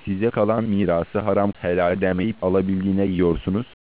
size kalan mirası haram helal demeyip alabildiğine yiyorsunuz.